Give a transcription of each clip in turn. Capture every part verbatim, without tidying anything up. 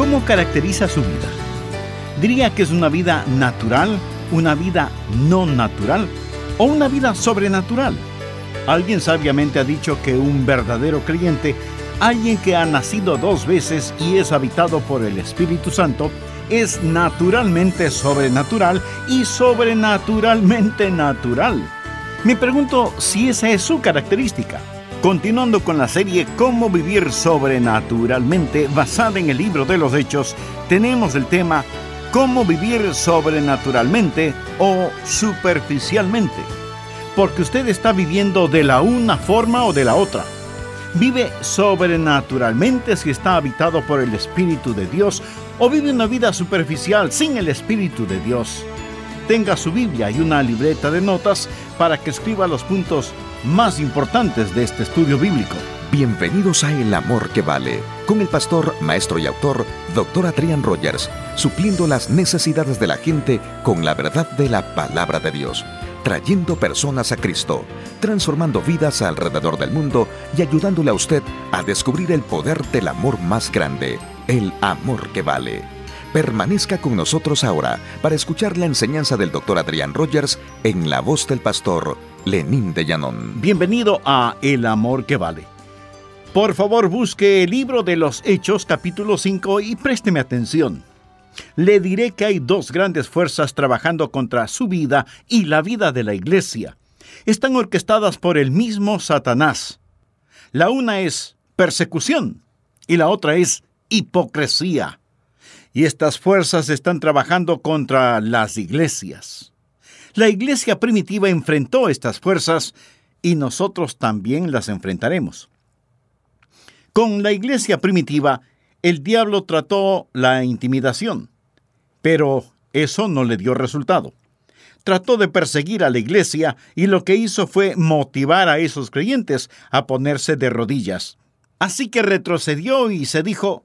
¿Cómo caracteriza su vida? ¿Diría que es una vida natural, una vida no natural o una vida sobrenatural? Alguien sabiamente ha dicho que un verdadero creyente, alguien que ha nacido dos veces y es habitado por el Espíritu Santo, es naturalmente sobrenatural y sobrenaturalmente natural. Me pregunto si esa es su característica. Continuando con la serie Cómo vivir sobrenaturalmente, basada en el libro de los Hechos, tenemos el tema Cómo vivir sobrenaturalmente o superficialmente. Porque usted está viviendo de la una forma o de la otra. Vive sobrenaturalmente si está habitado por el Espíritu de Dios, o vive una vida superficial sin el Espíritu de Dios. Tenga su Biblia y una libreta de notas para que escriba los puntos más importantes de este estudio bíblico. Bienvenidos a El Amor que Vale, con el pastor, maestro y autor, doctor Adrián Rogers, supliendo las necesidades de la gente con la verdad de la Palabra de Dios, trayendo personas a Cristo, transformando vidas alrededor del mundo y ayudándole a usted a descubrir el poder del amor más grande, el amor que vale. Permanezca con nosotros ahora para escuchar la enseñanza del doctor Adrián Rogers en la voz del pastor Lenín de Llanón. Bienvenido a El Amor que Vale. Por favor, busque el libro de los Hechos, capítulo cinco, y présteme atención. Le diré que hay dos grandes fuerzas trabajando contra su vida y la vida de la iglesia. Están orquestadas por el mismo Satanás. La una es persecución y la otra es hipocresía. Y estas fuerzas están trabajando contra las iglesias. La iglesia primitiva enfrentó estas fuerzas y nosotros también las enfrentaremos. Con la iglesia primitiva, el diablo trató la intimidación, pero eso no le dio resultado. Trató de perseguir a la iglesia y lo que hizo fue motivar a esos creyentes a ponerse de rodillas. Así que retrocedió y se dijo: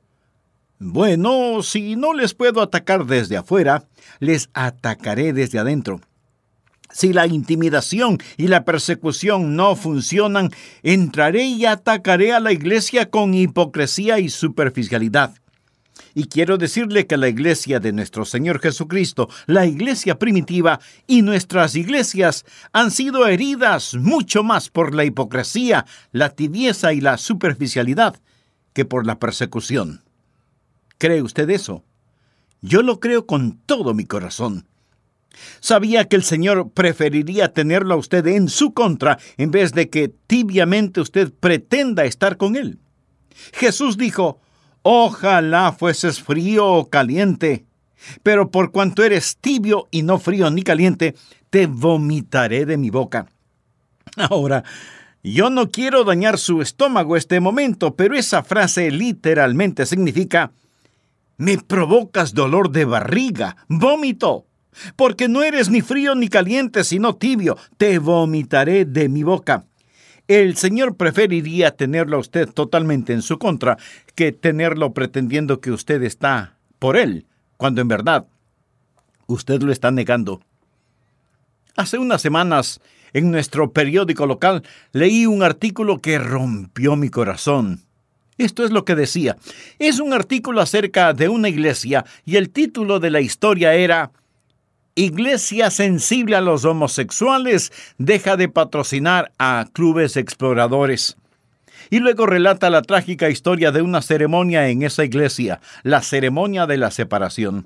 bueno, si no les puedo atacar desde afuera, les atacaré desde adentro. Si la intimidación y la persecución no funcionan, entraré y atacaré a la iglesia con hipocresía y superficialidad. Y quiero decirle que la iglesia de nuestro Señor Jesucristo, la iglesia primitiva y nuestras iglesias han sido heridas mucho más por la hipocresía, la tibieza y la superficialidad que por la persecución. ¿Cree usted eso? Yo lo creo con todo mi corazón. Sabía que el Señor preferiría tenerlo a usted en su contra en vez de que tibiamente usted pretenda estar con Él. Jesús dijo: ojalá fueses frío o caliente, pero por cuanto eres tibio y no frío ni caliente, te vomitaré de mi boca. Ahora, yo no quiero dañar su estómago este momento, pero esa frase literalmente significa: me provocas dolor de barriga, vómito, porque no eres ni frío ni caliente, sino tibio, te vomitaré de mi boca. El Señor preferiría tenerlo a usted totalmente en su contra que tenerlo pretendiendo que usted está por Él, cuando en verdad usted lo está negando. Hace unas semanas, en nuestro periódico local, leí un artículo que rompió mi corazón. Esto es lo que decía. Es un artículo acerca de una iglesia y el título de la historia era: Iglesia sensible a los homosexuales deja de patrocinar a clubes exploradores. Y luego relata la trágica historia de una ceremonia en esa iglesia, la ceremonia de la separación.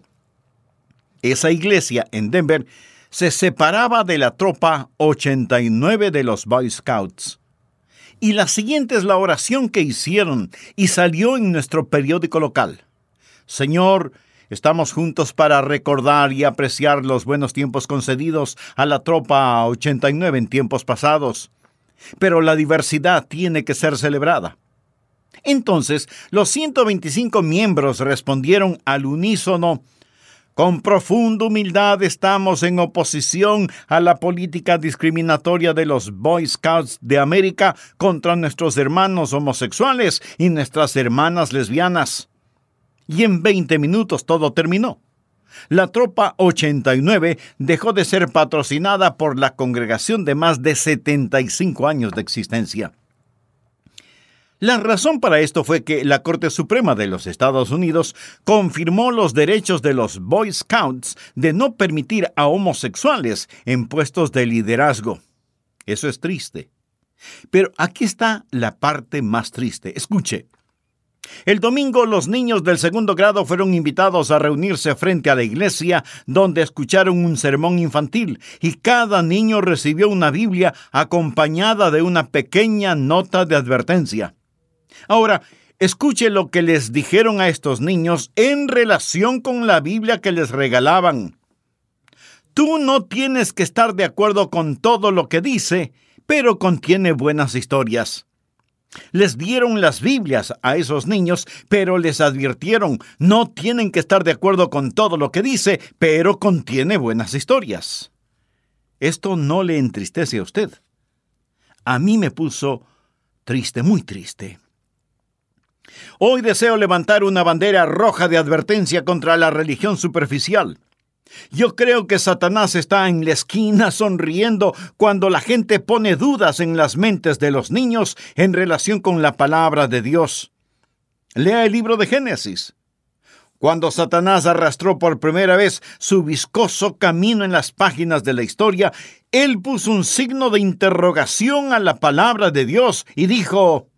Esa iglesia en Denver se separaba de la tropa ochenta y nueve de los Boy Scouts. Y la siguiente es la oración que hicieron y salió en nuestro periódico local. Señor, estamos juntos para recordar y apreciar los buenos tiempos concedidos a la tropa ochenta y nueve en tiempos pasados. Pero la diversidad tiene que ser celebrada. Entonces, los ciento veinticinco miembros respondieron al unísono: con profunda humildad estamos en oposición a la política discriminatoria de los Boy Scouts de América contra nuestros hermanos homosexuales y nuestras hermanas lesbianas. Y en veinte minutos todo terminó. La tropa ochenta y nueve dejó de ser patrocinada por la congregación de más de setenta y cinco años de existencia. La razón para esto fue que la Corte Suprema de los Estados Unidos confirmó los derechos de los Boy Scouts de no permitir a homosexuales en puestos de liderazgo. Eso es triste. Pero aquí está la parte más triste. Escuche. El domingo los niños del segundo grado fueron invitados a reunirse frente a la iglesia donde escucharon un sermón infantil y cada niño recibió una Biblia acompañada de una pequeña nota de advertencia. Ahora, escuche lo que les dijeron a estos niños en relación con la Biblia que les regalaban. Tú no tienes que estar de acuerdo con todo lo que dice, pero contiene buenas historias. Les dieron las Biblias a esos niños, pero les advirtieron, no tienen que estar de acuerdo con todo lo que dice, pero contiene buenas historias. Esto no le entristece a usted. A mí me puso triste, muy triste. Hoy deseo levantar una bandera roja de advertencia contra la religión superficial. Yo creo que Satanás está en la esquina sonriendo cuando la gente pone dudas en las mentes de los niños en relación con la palabra de Dios. Lea el libro de Génesis. Cuando Satanás arrastró por primera vez su viscoso camino en las páginas de la historia, él puso un signo de interrogación a la palabra de Dios y dijo,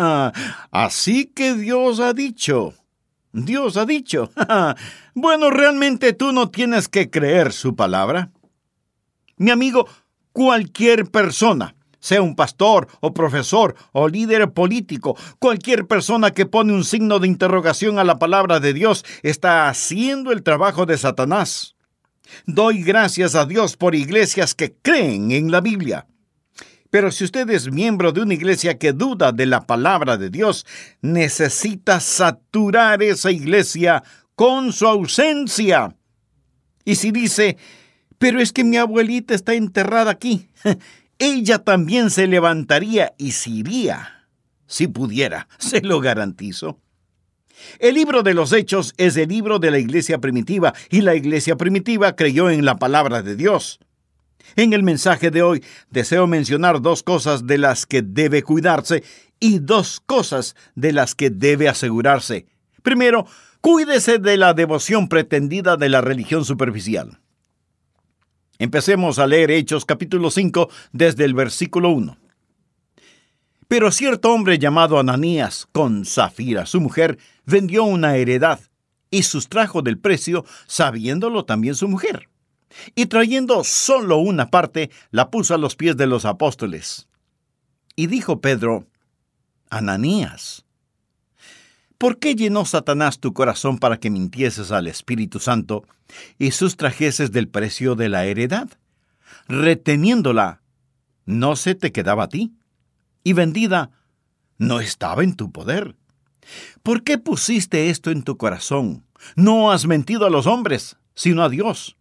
así que Dios ha dicho. Dios ha dicho. Bueno, ¿realmente tú no tienes que creer su palabra? Mi amigo, cualquier persona, sea un pastor o profesor o líder político, cualquier persona que pone un signo de interrogación a la palabra de Dios está haciendo el trabajo de Satanás. Doy gracias a Dios por iglesias que creen en la Biblia. Pero si usted es miembro de una iglesia que duda de la palabra de Dios, necesita saturar esa iglesia con su ausencia. Y si dice, pero es que mi abuelita está enterrada aquí, ella también se levantaría y se iría, si pudiera, se lo garantizo. El libro de los Hechos es el libro de la iglesia primitiva, y la iglesia primitiva creyó en la palabra de Dios. En el mensaje de hoy deseo mencionar dos cosas de las que debe cuidarse y dos cosas de las que debe asegurarse. Primero, cuídese de la devoción pretendida de la religión superficial. Empecemos a leer Hechos capítulo cinco desde el versículo uno. Pero cierto hombre llamado Ananías, con Zafira, su mujer, vendió una heredad y sustrajo del precio, sabiéndolo también su mujer. Y trayendo solo una parte, la puso a los pies de los apóstoles. Y dijo Pedro, Ananías, ¿por qué llenó Satanás tu corazón para que mintieses al Espíritu Santo y sustrajeses del precio de la heredad? Reteniéndola, no se te quedaba a ti, y vendida, no estaba en tu poder. ¿Por qué pusiste esto en tu corazón? No has mentido a los hombres, sino a Dios.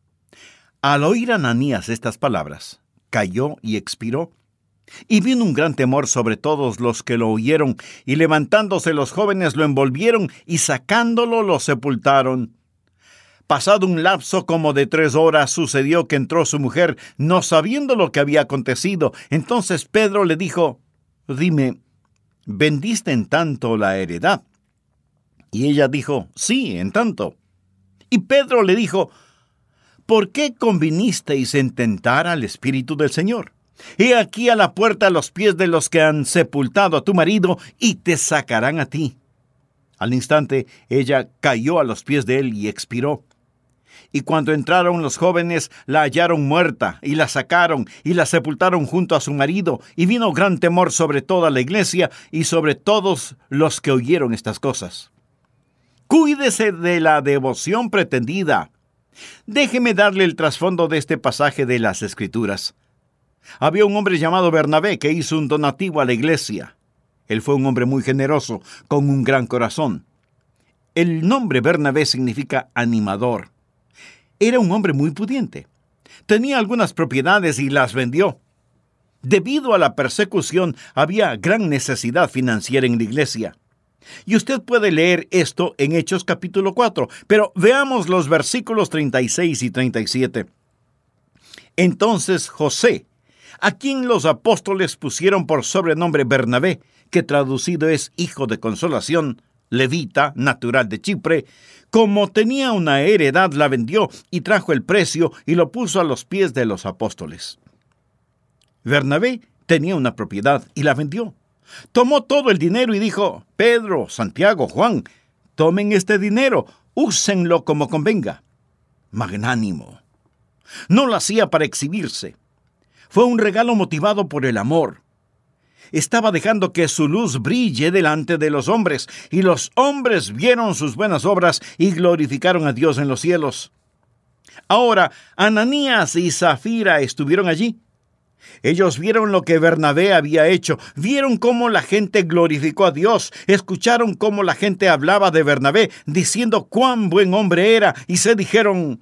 Al oír Ananías estas palabras, cayó y expiró. Y vino un gran temor sobre todos los que lo oyeron, y levantándose los jóvenes lo envolvieron, y sacándolo lo sepultaron. Pasado un lapso como de tres horas, sucedió que entró su mujer, no sabiendo lo que había acontecido. Entonces Pedro le dijo, dime, ¿vendiste en tanto la heredad? Y ella dijo, sí, en tanto. Y Pedro le dijo, ¿por qué convinisteis en tentar al Espíritu del Señor? He aquí a la puerta a los pies de los que han sepultado a tu marido, y te sacarán a ti. Al instante ella cayó a los pies de él y expiró. Y cuando entraron los jóvenes, la hallaron muerta, y la sacaron, y la sepultaron junto a su marido, y vino gran temor sobre toda la iglesia, y sobre todos los que oyeron estas cosas. Cuídese de la devoción pretendida. Déjeme darle el trasfondo de este pasaje de las Escrituras. Había un hombre llamado Bernabé que hizo un donativo a la iglesia. Él fue un hombre muy generoso, con un gran corazón. El nombre Bernabé significa animador. Era un hombre muy pudiente. Tenía algunas propiedades y las vendió. Debido a la persecución, había gran necesidad financiera en la iglesia. Y usted puede leer esto en Hechos capítulo cuatro, pero veamos los versículos treinta y seis y treinta y siete. Entonces José, a quien los apóstoles pusieron por sobrenombre Bernabé, que traducido es hijo de consolación, levita, natural de Chipre, como tenía una heredad, la vendió y trajo el precio y lo puso a los pies de los apóstoles. Bernabé tenía una propiedad y la vendió. Tomó todo el dinero y dijo: Pedro, Santiago, Juan, tomen este dinero, úsenlo como convenga. Magnánimo. No lo hacía para exhibirse. Fue un regalo motivado por el amor. Estaba dejando que su luz brille delante de los hombres, y los hombres vieron sus buenas obras y glorificaron a Dios en los cielos. Ahora, Ananías y Zafira estuvieron allí. Ellos vieron lo que Bernabé había hecho, vieron cómo la gente glorificó a Dios, escucharon cómo la gente hablaba de Bernabé, diciendo cuán buen hombre era, y se dijeron: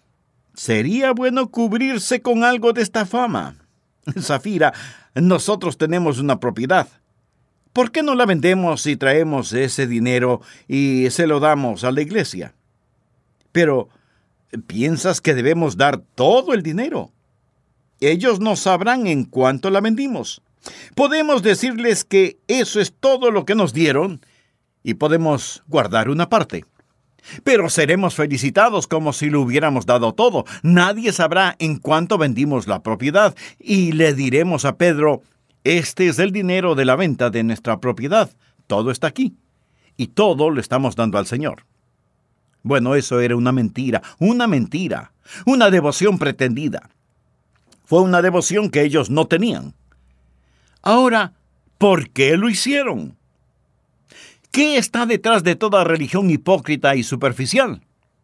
sería bueno cubrirse con algo de esta fama. Zafira, nosotros tenemos una propiedad. ¿Por qué no la vendemos y traemos ese dinero y se lo damos a la iglesia? Pero, ¿piensas que debemos dar todo el dinero? Ellos no sabrán en cuánto la vendimos. Podemos decirles que eso es todo lo que nos dieron y podemos guardar una parte. Pero seremos felicitados como si lo hubiéramos dado todo. Nadie sabrá en cuánto vendimos la propiedad y le diremos a Pedro: este es el dinero de la venta de nuestra propiedad. Todo está aquí y todo lo estamos dando al Señor. Bueno, eso era una mentira, una mentira, una devoción pretendida. Fue una devoción que ellos no tenían. Ahora, ¿por qué lo hicieron? ¿Qué está detrás de toda religión hipócrita y superficial?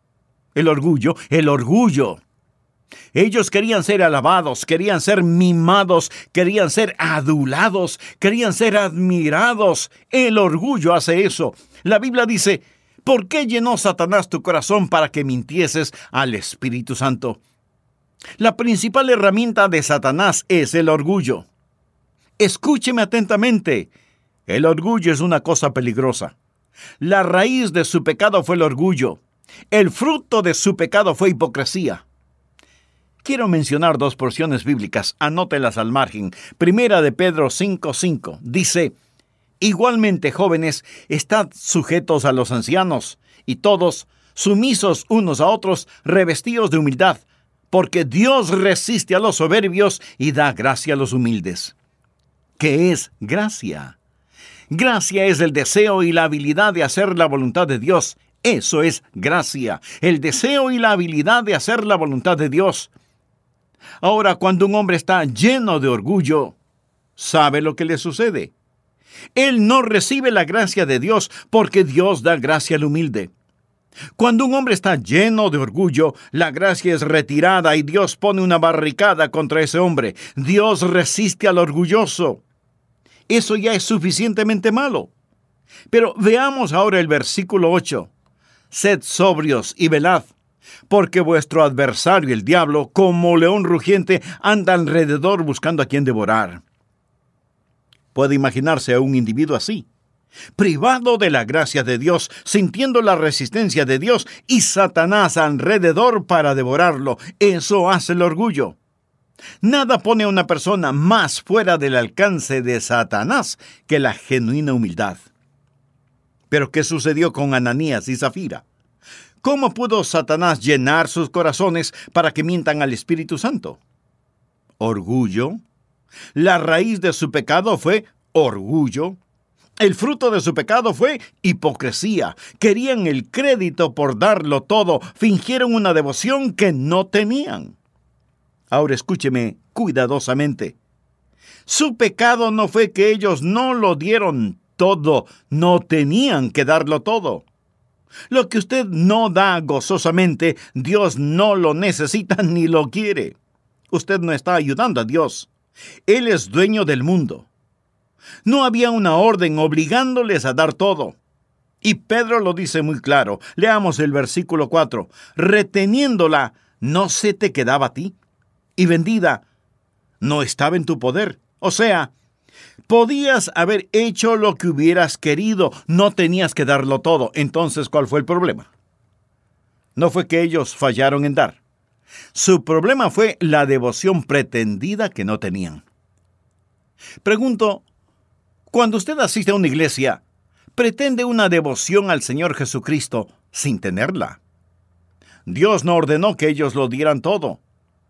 El orgullo, el orgullo. Ellos querían ser alabados, querían ser mimados, querían ser adulados, querían ser admirados. El orgullo hace eso. La Biblia dice: ¿por qué llenó Satanás tu corazón para que mintieses al Espíritu Santo? La principal herramienta de Satanás es el orgullo. Escúcheme atentamente. El orgullo es una cosa peligrosa. La raíz de su pecado fue el orgullo. El fruto de su pecado fue hipocresía. Quiero mencionar dos porciones bíblicas, anótelas al margen. Primera de Pedro cinco cinco dice: igualmente, jóvenes, estad sujetos a los ancianos, y todos, sumisos unos a otros, revestidos de humildad, porque Dios resiste a los soberbios y da gracia a los humildes. ¿Qué es gracia? Gracia es el deseo y la habilidad de hacer la voluntad de Dios. Eso es gracia, el deseo y la habilidad de hacer la voluntad de Dios. Ahora, cuando un hombre está lleno de orgullo, ¿sabe lo que le sucede? Él no recibe la gracia de Dios porque Dios da gracia al humilde. Cuando un hombre está lleno de orgullo, la gracia es retirada y Dios pone una barricada contra ese hombre. Dios resiste al orgulloso. Eso ya es suficientemente malo. Pero veamos ahora el versículo ocho. Sed sobrios y velad, porque vuestro adversario, el diablo, como león rugiente, anda alrededor buscando a quien devorar. Puede imaginarse a un individuo así, privado de la gracia de Dios, sintiendo la resistencia de Dios y Satanás alrededor para devorarlo. Eso hace el orgullo. Nada pone a una persona más fuera del alcance de Satanás que la genuina humildad. Pero ¿qué sucedió con Ananías y Zafira? ¿Cómo pudo Satanás llenar sus corazones para que mientan al Espíritu Santo? Orgullo. La raíz de su pecado fue orgullo. El fruto de su pecado fue hipocresía. Querían el crédito por darlo todo. Fingieron una devoción que no tenían. Ahora escúcheme cuidadosamente. Su pecado no fue que ellos no lo dieron todo. No tenían que darlo todo. Lo que usted no da gozosamente, Dios no lo necesita ni lo quiere. Usted no está ayudando a Dios. Él es dueño del mundo. No había una orden obligándoles a dar todo. Y Pedro lo dice muy claro. Leamos el versículo cuatro. Reteniéndola, ¿no se te quedaba a ti? Y vendida, ¿no estaba en tu poder? O sea, podías haber hecho lo que hubieras querido. No tenías que darlo todo. Entonces, ¿cuál fue el problema? No fue que ellos fallaron en dar. Su problema fue la devoción pretendida que no tenían. Pregunto, cuando usted asiste a una iglesia, ¿pretende una devoción al Señor Jesucristo sin tenerla? Dios no ordenó que ellos lo dieran todo.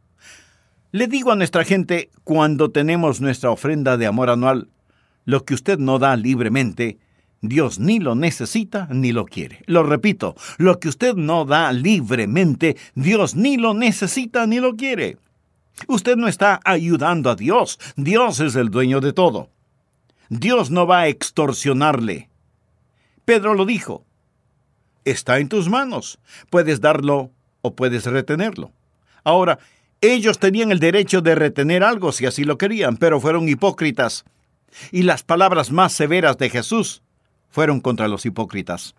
Le digo a nuestra gente, cuando tenemos nuestra ofrenda de amor anual, lo que usted no da libremente, Dios ni lo necesita ni lo quiere. Lo repito, lo que usted no da libremente, Dios ni lo necesita ni lo quiere. Usted no está ayudando a Dios. Dios es el dueño de todo. Dios no va a extorsionarle. Pedro lo dijo. Está en tus manos. Puedes darlo o puedes retenerlo. Ahora, ellos tenían el derecho de retener algo si así lo querían, pero fueron hipócritas. Y las palabras más severas de Jesús fueron contra los hipócritas.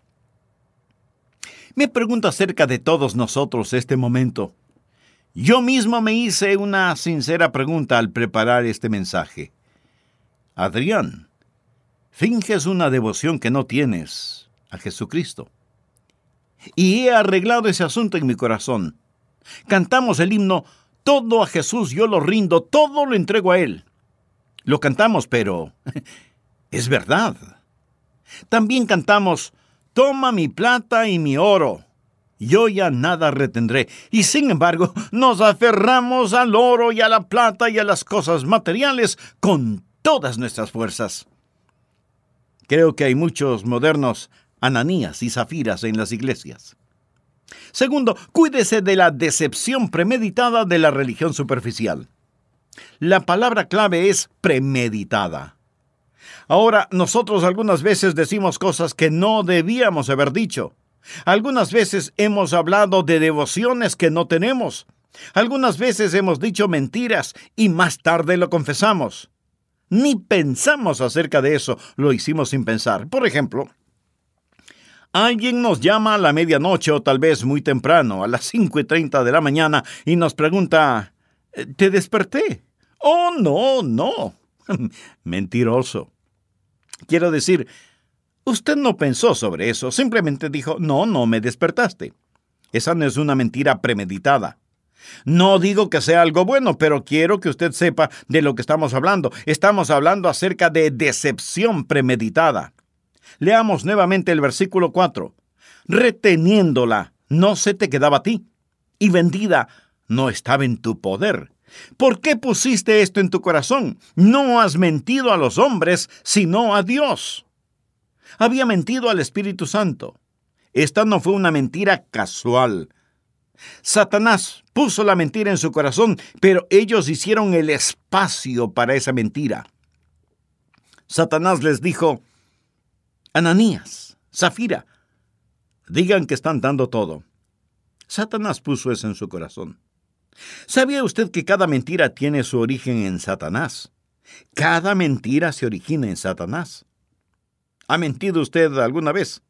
Me pregunto acerca de todos nosotros este momento. Yo mismo me hice una sincera pregunta al preparar este mensaje. Adrián, finges una devoción que no tienes a Jesucristo. Y he arreglado ese asunto en mi corazón. Cantamos el himno, todo a Jesús yo lo rindo, todo lo entrego a Él. Lo cantamos, pero es verdad. También cantamos, toma mi plata y mi oro, yo ya nada retendré. Y sin embargo, nos aferramos al oro y a la plata y a las cosas materiales con todas nuestras fuerzas. Creo que hay muchos modernos Ananías y Zafiras en las iglesias. Segundo, cuídese de la decepción premeditada de la religión superficial. La palabra clave es premeditada. Ahora, nosotros algunas veces decimos cosas que no debíamos haber dicho. Algunas veces hemos hablado de devociones que no tenemos. Algunas veces hemos dicho mentiras y más tarde lo confesamos. Ni pensamos acerca de eso, lo hicimos sin pensar. Por ejemplo, alguien nos llama a la medianoche o tal vez muy temprano, a las cinco y treinta de la mañana, y nos pregunta, ¿te desperté? Oh, no, no. Mentiroso. Quiero decir, usted no pensó sobre eso, simplemente dijo, no, no me despertaste. Esa no es una mentira premeditada. No digo que sea algo bueno, pero quiero que usted sepa de lo que estamos hablando. Estamos hablando acerca de decepción premeditada. Leamos nuevamente el versículo cuatro. Reteniéndola, no se te quedaba a ti, y vendida, no estaba en tu poder. ¿Por qué pusiste esto en tu corazón? No has mentido a los hombres, sino a Dios. Había mentido al Espíritu Santo. Esta no fue una mentira casual. Satanás puso la mentira en su corazón, pero ellos hicieron el espacio para esa mentira. Satanás les dijo, Ananías, Zafira, digan que están dando todo. Satanás puso eso en su corazón. ¿Sabía usted que cada mentira tiene su origen en Satanás? Cada mentira se origina en Satanás. ¿Ha mentido usted alguna vez?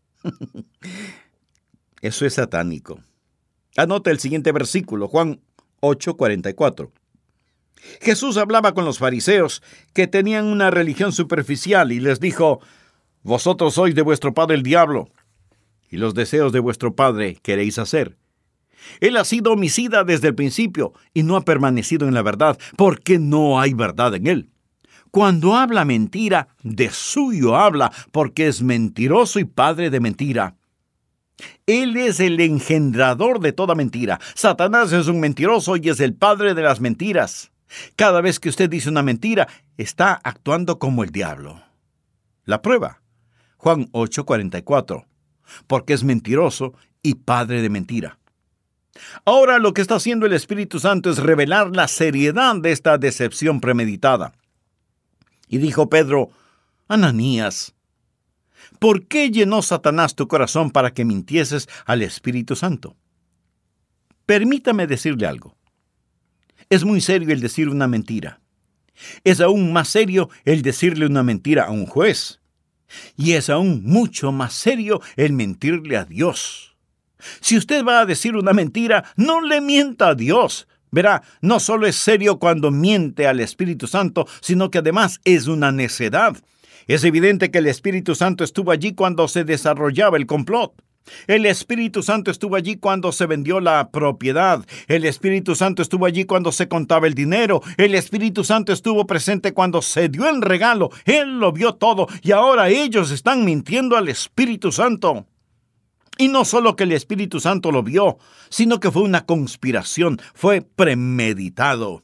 Eso es satánico. Anota el siguiente versículo, Juan ocho, cuarenta y cuatro. Jesús hablaba con los fariseos que tenían una religión superficial y les dijo, vosotros sois de vuestro padre el diablo, y los deseos de vuestro padre queréis hacer. Él ha sido homicida desde el principio y no ha permanecido en la verdad, porque no hay verdad en él. Cuando habla mentira, de suyo habla, porque es mentiroso y padre de mentira. Él es el engendrador de toda mentira. Satanás es un mentiroso y es el padre de las mentiras. Cada vez que usted dice una mentira, está actuando como el diablo. La prueba, Juan ocho, cuarenta y cuatro, porque es mentiroso y padre de mentira. Ahora lo que está haciendo el Espíritu Santo es revelar la seriedad de esta decepción premeditada. Y dijo Pedro, Ananías, ¿por qué llenó Satanás tu corazón para que mintieses al Espíritu Santo? Permítame decirle algo. Es muy serio el decir una mentira. Es aún más serio el decirle una mentira a un juez. Y es aún mucho más serio el mentirle a Dios. Si usted va a decir una mentira, no le mienta a Dios. Verá, no solo es serio cuando miente al Espíritu Santo, sino que además es una necedad. Es evidente que el Espíritu Santo estuvo allí cuando se desarrollaba el complot. El Espíritu Santo estuvo allí cuando se vendió la propiedad. El Espíritu Santo estuvo allí cuando se contaba el dinero. El Espíritu Santo estuvo presente cuando se dio el regalo. Él lo vio todo y ahora ellos están mintiendo al Espíritu Santo. Y no solo que el Espíritu Santo lo vio, sino que fue una conspiración, fue premeditado.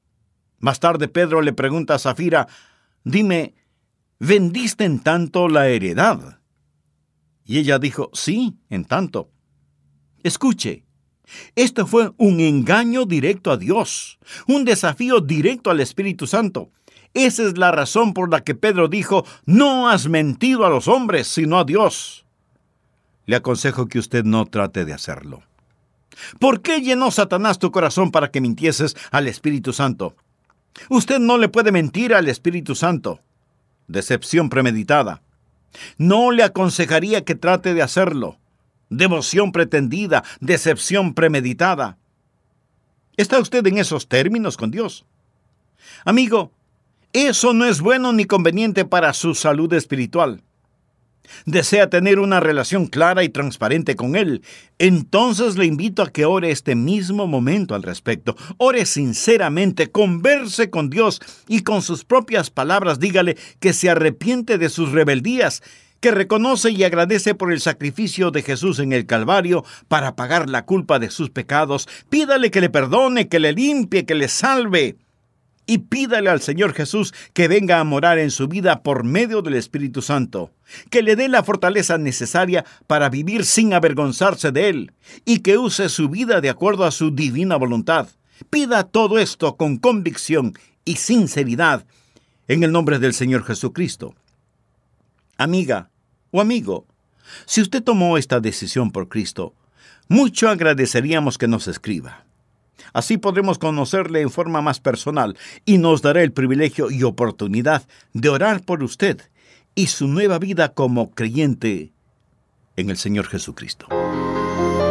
Más tarde Pedro le pregunta a Safira, dime, ¿vendiste en tanto la heredad? Y ella dijo, sí, en tanto. Escuche, esto fue un engaño directo a Dios, un desafío directo al Espíritu Santo. Esa es la razón por la que Pedro dijo, no has mentido a los hombres, sino a Dios. Le aconsejo que usted no trate de hacerlo. ¿Por qué llenó Satanás tu corazón para que mintieses al Espíritu Santo? Usted no le puede mentir al Espíritu Santo. Decepción premeditada. No le aconsejaría que trate de hacerlo. Devoción pretendida, decepción premeditada. ¿Está usted en esos términos con Dios? Amigo, eso no es bueno ni conveniente para su salud espiritual. ¿Desea tener una relación clara y transparente con Él? Entonces le invito a que ore este mismo momento al respecto. Ore sinceramente, converse con Dios y con sus propias palabras dígale que se arrepiente de sus rebeldías, que reconoce y agradece por el sacrificio de Jesús en el Calvario para pagar la culpa de sus pecados. Pídale que le perdone, que le limpie, que le salve. Y pídale al Señor Jesús que venga a morar en su vida por medio del Espíritu Santo, que le dé la fortaleza necesaria para vivir sin avergonzarse de Él y que use su vida de acuerdo a su divina voluntad. Pida todo esto con convicción y sinceridad en el nombre del Señor Jesucristo. Amiga o amigo, si usted tomó esta decisión por Cristo, mucho agradeceríamos que nos escriba. Así podremos conocerle en forma más personal y nos dará el privilegio y oportunidad de orar por usted y su nueva vida como creyente en el Señor Jesucristo.